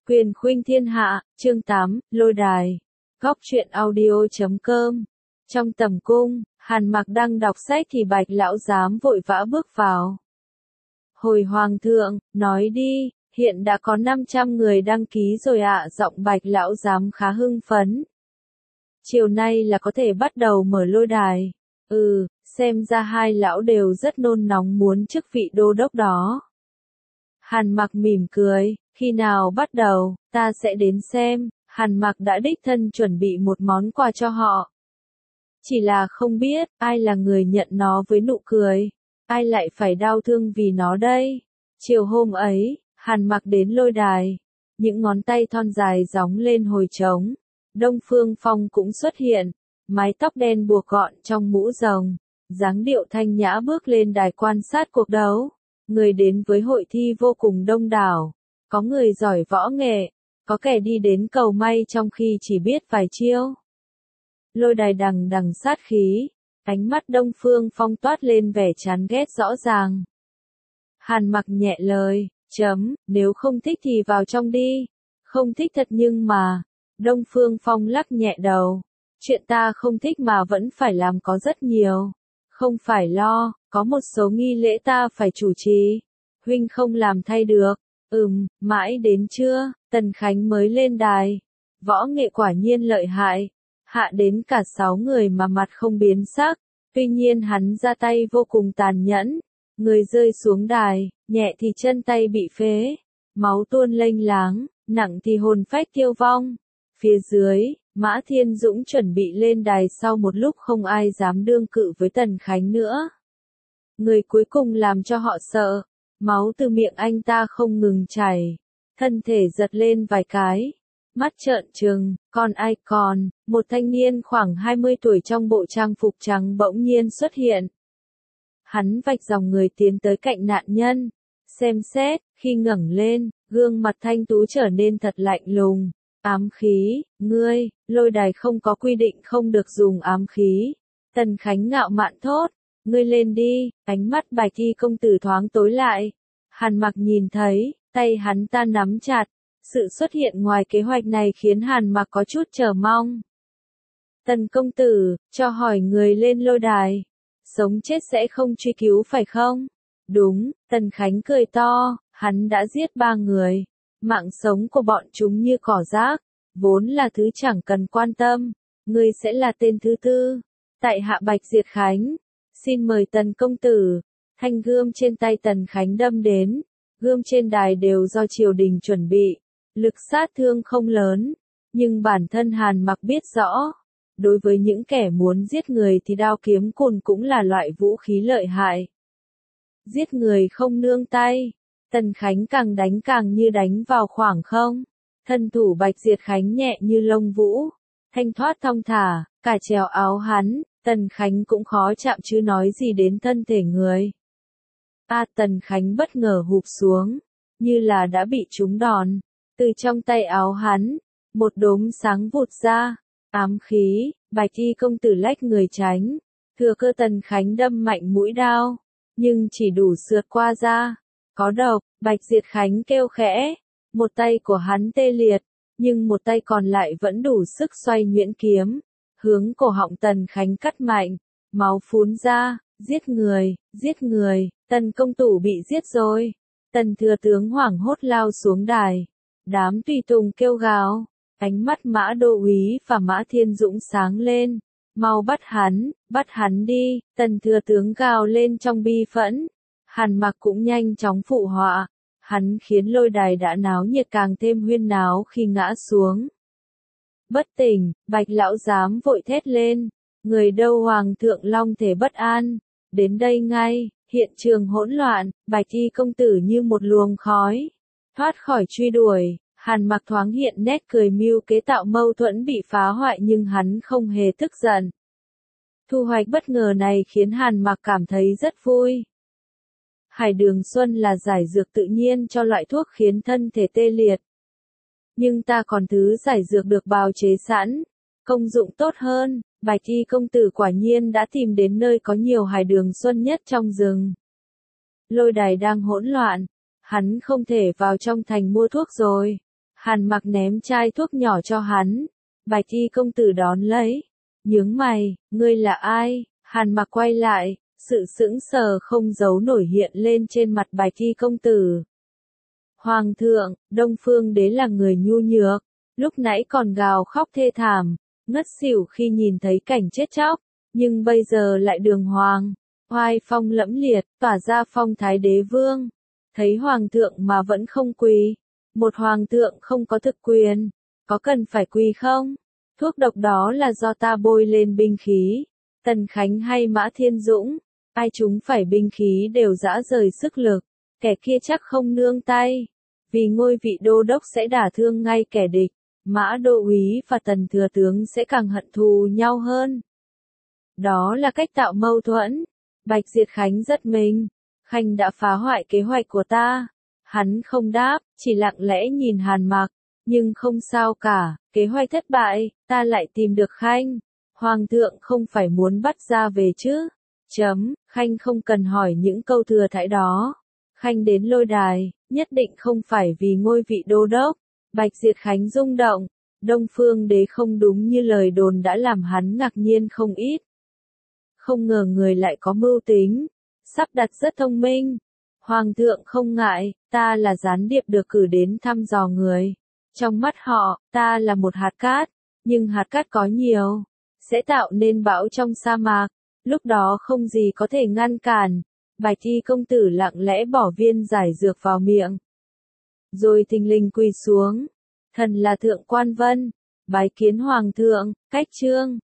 Quyền khuynh thiên hạ, chương 8, lôi đài. Góc truyện audio.com. Trong tầm cung, Hàn Mặc đang đọc sách thì Bạch lão giám vội vã bước vào. Hồi hoàng thượng, nói đi, hiện đã có 500 người đăng ký rồi ạ. Giọng Bạch lão giám khá hưng phấn. Chiều nay là có thể bắt đầu mở lôi đài. Xem ra hai lão đều rất nôn nóng muốn chức vị đô đốc đó. Hàn Mặc mỉm cười, khi nào bắt đầu, ta sẽ đến xem. Hàn Mặc đã đích thân chuẩn bị một món quà cho họ. Chỉ là không biết, ai là người nhận nó với nụ cười, ai lại phải đau thương vì nó đây. Chiều hôm ấy, Hàn Mặc đến lôi đài, những ngón tay thon dài gióng lên hồi trống. Đông Phương Phong cũng xuất hiện, mái tóc đen buộc gọn trong mũ rồng, dáng điệu thanh nhã bước lên đài quan sát cuộc đấu. Người đến với hội thi vô cùng đông đảo, có người giỏi võ nghệ, có kẻ đi đến cầu may trong khi chỉ biết vài chiêu. Lôi đài đằng đằng sát khí, ánh mắt Đông Phương Phong toát lên vẻ chán ghét rõ ràng. Hàn Mặc nhẹ lời, nếu không thích thì vào trong đi. Không thích thật nhưng mà. Đông Phương Phong lắc nhẹ đầu. Chuyện ta không thích mà vẫn phải làm có rất nhiều. Không phải lo, có một số nghi lễ ta phải chủ trì. Huynh không làm thay được. Mãi đến trưa, Tần Khánh mới lên đài. Võ nghệ quả nhiên lợi hại. Hạ đến cả 6 người mà mặt không biến sắc. Tuy nhiên hắn ra tay vô cùng tàn nhẫn. Người rơi xuống đài, nhẹ thì chân tay bị phế. Máu tuôn lênh láng, nặng thì hồn phách tiêu vong. Phía dưới, Mã Thiên Dũng chuẩn bị lên đài sau một lúc không ai dám đương cự với Tần Khánh nữa. Người cuối cùng làm cho họ sợ. Máu từ miệng anh ta không ngừng chảy. Thân thể giật lên vài cái. Mắt trợn trừng, còn ai còn, một thanh niên khoảng 20 tuổi trong bộ trang phục trắng bỗng nhiên xuất hiện. Hắn vạch dòng người tiến tới cạnh nạn nhân. Xem xét, khi ngẩng lên, gương mặt thanh tú trở nên thật lạnh lùng. Ám khí, ngươi, lôi đài không có quy định không được dùng ám khí. Tần Khánh ngạo mạn thốt, ngươi lên đi, ánh mắt Bạch Y công tử thoáng tối lại. Hàn Mặc nhìn thấy, tay hắn ta nắm chặt. Sự xuất hiện ngoài kế hoạch này khiến Hàn Mặc có chút chờ mong. Tần công tử, cho hỏi người lên lôi đài. Sống chết sẽ không truy cứu phải không? Đúng, Tần Khánh cười to, hắn đã giết 3 người. Mạng sống của bọn chúng như cỏ rác, vốn là thứ chẳng cần quan tâm. Ngươi sẽ là tên thứ 4. Tại hạ Bạch Diệt Khánh. Xin mời Tần công tử. Thanh gươm trên tay Tần Khánh đâm đến. Gươm trên đài đều do triều đình chuẩn bị. Lực sát thương không lớn. Nhưng bản thân Hàn Mặc biết rõ. Đối với những kẻ muốn giết người thì đao kiếm cùn cũng là loại vũ khí lợi hại. Giết người không nương tay. Tần Khánh càng đánh càng như đánh vào khoảng không. Thân thủ Bạch Diệt Khánh nhẹ như lông vũ. Thanh thoát thong thả, cả trèo áo hắn, Tần Khánh cũng khó chạm chứ nói gì đến thân thể người. Tần Khánh bất ngờ hụp xuống, như là đã bị trúng đòn. Từ trong tay áo hắn, một đốm sáng vụt ra. Ám khí, Bạch Y công tử lách người tránh. Thừa cơ Tần Khánh đâm mạnh mũi đao, nhưng chỉ đủ sượt qua da. Có độc, Bạch Diệt Khánh kêu khẽ. Một tay của hắn tê liệt, nhưng một tay còn lại vẫn đủ sức xoay nhuyễn kiếm. Hướng cổ họng Tần Khánh cắt mạnh, máu phún ra, giết người, Tần công tử bị giết rồi. Tần thừa tướng hoảng hốt lao xuống đài. Đám tùy tùng kêu gào, ánh mắt Mã Đô úy và Mã Thiên Dũng sáng lên. Mau bắt hắn đi, Tần thừa tướng gào lên trong bi phẫn. Hàn Mặc cũng nhanh chóng phụ họa. Hắn khiến lôi đài đã náo nhiệt càng thêm huyên náo khi ngã xuống. Bất tỉnh, Bạch lão giám vội thét lên. Người đâu hoàng thượng long thể bất an. Đến đây ngay, hiện trường hỗn loạn, Bạch Y công tử như một luồng khói. Thoát khỏi truy đuổi, Hàn Mặc thoáng hiện nét cười mưu kế tạo mâu thuẫn bị phá hoại nhưng hắn không hề tức giận. Thu hoạch bất ngờ này khiến Hàn Mặc cảm thấy rất vui. Hải đường xuân là giải dược tự nhiên cho loại thuốc khiến thân thể tê liệt. Nhưng ta còn thứ giải dược được bào chế sẵn, công dụng tốt hơn. Bạch Y công tử quả nhiên đã tìm đến nơi có nhiều hải đường xuân nhất trong rừng. Lôi đài đang hỗn loạn, hắn không thể vào trong thành mua thuốc rồi. Hàn Mặc ném chai thuốc nhỏ cho hắn. Bạch y công tử đón lấy. Nhướng mày, ngươi là ai? Hàn Mặc quay lại, sự sững sờ không giấu nổi hiện lên trên mặt Bạch y công tử. Hoàng thượng, Đông Phương Đế là người nhu nhược, lúc nãy còn gào khóc thê thảm, ngất xỉu khi nhìn thấy cảnh chết chóc, nhưng bây giờ lại đường hoàng, oai phong lẫm liệt, tỏa ra phong thái đế vương. Thấy hoàng thượng mà vẫn không quỳ, một hoàng thượng không có thực quyền, có cần phải quỳ không? Thuốc độc đó là do ta bôi lên binh khí, Tần Khánh hay Mã Thiên Dũng, ai chúng phải binh khí đều rã rời sức lực, kẻ kia chắc không nương tay, vì ngôi vị đô đốc sẽ đả thương ngay kẻ địch, Mã Đô úy và Tần thừa tướng sẽ càng hận thù nhau hơn. Đó là cách tạo mâu thuẫn. Bạch Diệt Khánh giật mình, Khanh đã phá hoại kế hoạch của ta. Hắn không đáp, chỉ lặng lẽ nhìn Hàn Mặc, nhưng không sao cả, kế hoạch thất bại, ta lại tìm được Khanh. Hoàng thượng không phải muốn bắt ra về chứ? Khanh không cần hỏi những câu thừa thãi đó. Khanh đến Lôi Đài, nhất định không phải vì ngôi vị đô đốc. Bạch Diệt Khánh rung động, Đông Phương Đế không đúng như lời đồn đã làm hắn ngạc nhiên không ít. Không ngờ người lại có mưu tính, sắp đặt rất thông minh. Hoàng thượng không ngại, ta là gián điệp được cử đến thăm dò người. Trong mắt họ, ta là một hạt cát, nhưng hạt cát có nhiều, sẽ tạo nên bão trong sa mạc, lúc đó không gì có thể ngăn cản. Bạch y công tử lặng lẽ bỏ viên giải dược vào miệng, rồi thình lình quỳ xuống. Thần là Thượng Quan Vân, bái kiến Hoàng thượng, cách chương.